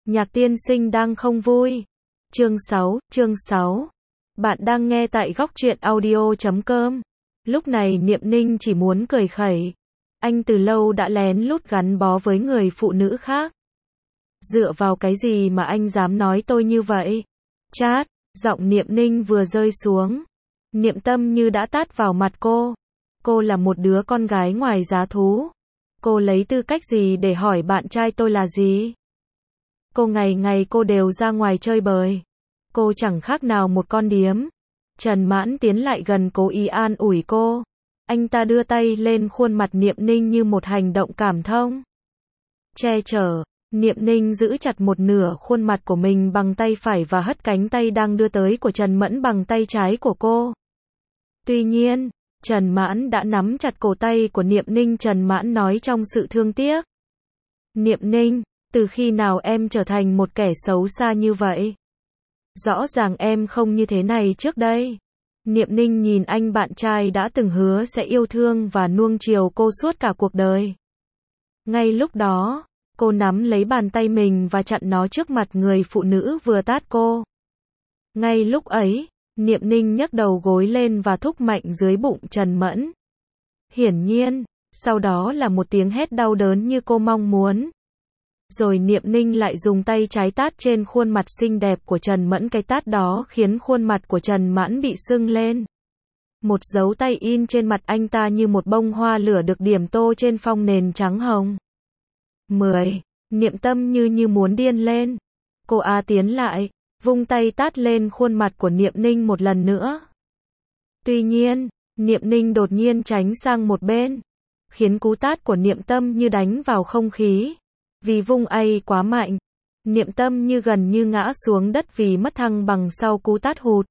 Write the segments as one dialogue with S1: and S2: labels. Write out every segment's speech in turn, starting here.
S1: Nhạc tiên sinh đang không vui. Chương 6. Bạn đang nghe tại góc truyện audio.com. Lúc này Niệm Ninh chỉ muốn cười khẩy. Anh từ lâu đã lén lút gắn bó với người phụ nữ khác. Dựa vào cái gì mà anh dám nói tôi như vậy? Chát, giọng Niệm Ninh vừa rơi xuống. Niệm Tâm như đã tát vào mặt cô. Cô là một đứa con gái ngoài giá thú. Cô lấy tư cách gì để hỏi bạn trai tôi là gì? Ngày ngày cô đều ra ngoài chơi bời. Cô chẳng khác nào một con điếm. Trần Mãn tiến lại gần cố ý an ủi cô. Anh ta đưa tay lên khuôn mặt Niệm Ninh như một hành động cảm thông. Che chở, Niệm Ninh giữ chặt một nửa khuôn mặt của mình bằng tay phải và hất cánh tay đang đưa tới của Trần Mẫn bằng tay trái của cô. Tuy nhiên, Trần Mãn đã nắm chặt cổ tay của Niệm Ninh. Trần Mãn nói trong sự thương tiếc. Niệm Ninh, từ khi nào em trở thành một kẻ xấu xa như vậy? Rõ ràng em không như thế này trước đây. Niệm Ninh nhìn anh bạn trai đã từng hứa sẽ yêu thương và nuông chiều cô suốt cả cuộc đời. Ngay lúc đó, cô nắm lấy bàn tay mình và chặn nó trước mặt người phụ nữ vừa tát cô. Ngay lúc ấy, Niệm Ninh nhấc đầu gối lên và thúc mạnh dưới bụng Trần Mẫn. Hiển nhiên, sau đó là một tiếng hét đau đớn như cô mong muốn. Rồi Niệm Ninh lại dùng tay trái tát trên khuôn mặt xinh đẹp của Trần Mẫn. Cái tát đó khiến khuôn mặt của Trần Mẫn bị sưng lên. Một dấu tay in trên mặt anh ta như một bông hoa lửa được điểm tô trên phong nền trắng hồng. 10. Niệm Tâm như muốn điên lên. Cô tiến lại, vung tay tát lên khuôn mặt của Niệm Ninh một lần nữa. Tuy nhiên, Niệm Ninh đột nhiên tránh sang một bên, khiến cú tát của Niệm Tâm như đánh vào không khí. Vì vung quá mạnh, Niệm Tâm như gần như ngã xuống đất vì mất thăng bằng sau cú tát hụt.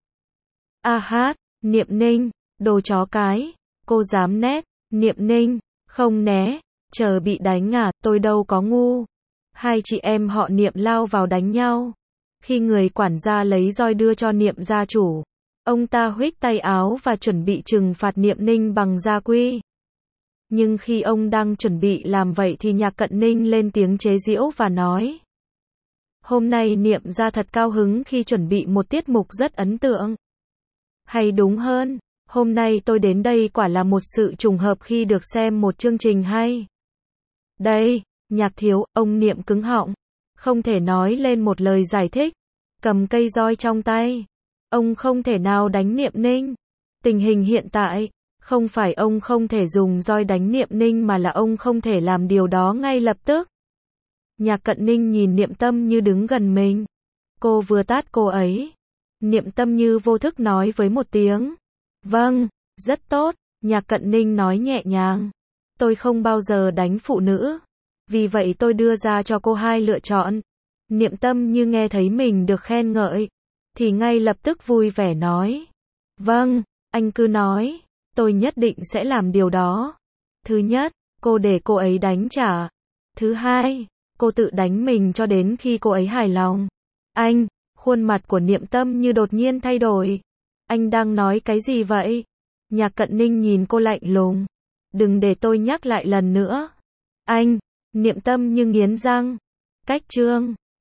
S1: Niệm Ninh, đồ chó cái, cô dám né? Niệm Ninh, không né, chờ bị đánh à, tôi đâu có ngu. Hai chị em họ Niệm lao vào đánh nhau. Khi người quản gia lấy roi đưa cho Niệm gia chủ, ông ta huých tay áo và chuẩn bị trừng phạt Niệm Ninh bằng gia quy. Nhưng khi ông đang chuẩn bị làm vậy thì Nhạc Cận Ninh lên tiếng chế giễu và nói. Hôm nay Niệm gia thật cao hứng khi chuẩn bị một tiết mục rất ấn tượng. Hay đúng hơn, hôm nay tôi đến đây quả là một sự trùng hợp khi được xem một chương trình hay. Đây, Nhạc thiếu, ông Niệm cứng họng, không thể nói lên một lời giải thích, cầm cây roi trong tay. Ông không thể nào đánh Niệm Ninh. Tình hình hiện tại, không phải ông không thể dùng roi đánh Niệm Ninh mà là ông không thể làm điều đó ngay lập tức. Nhạc Cận Ninh nhìn Niệm Tâm như đứng gần mình. Cô vừa tát cô ấy. Niệm Tâm như vô thức nói với một tiếng. Vâng, rất tốt. Nhạc Cận Ninh nói nhẹ nhàng. Tôi không bao giờ đánh phụ nữ. Vì vậy tôi đưa ra cho cô hai lựa chọn. Niệm Tâm như nghe thấy mình được khen ngợi, thì ngay lập tức vui vẻ nói. Vâng, anh cứ nói. Tôi nhất định sẽ làm điều đó. Thứ nhất, cô để cô ấy đánh trả. Thứ hai, cô tự đánh mình cho đến khi cô ấy hài lòng. Anh, khuôn mặt của Niệm Tâm như đột nhiên thay đổi. Anh đang nói cái gì vậy? Nhạc Cận Ninh nhìn cô lạnh lùng. Đừng để tôi nhắc lại lần nữa. Anh, Niệm Tâm như nghiến răng. Cách chương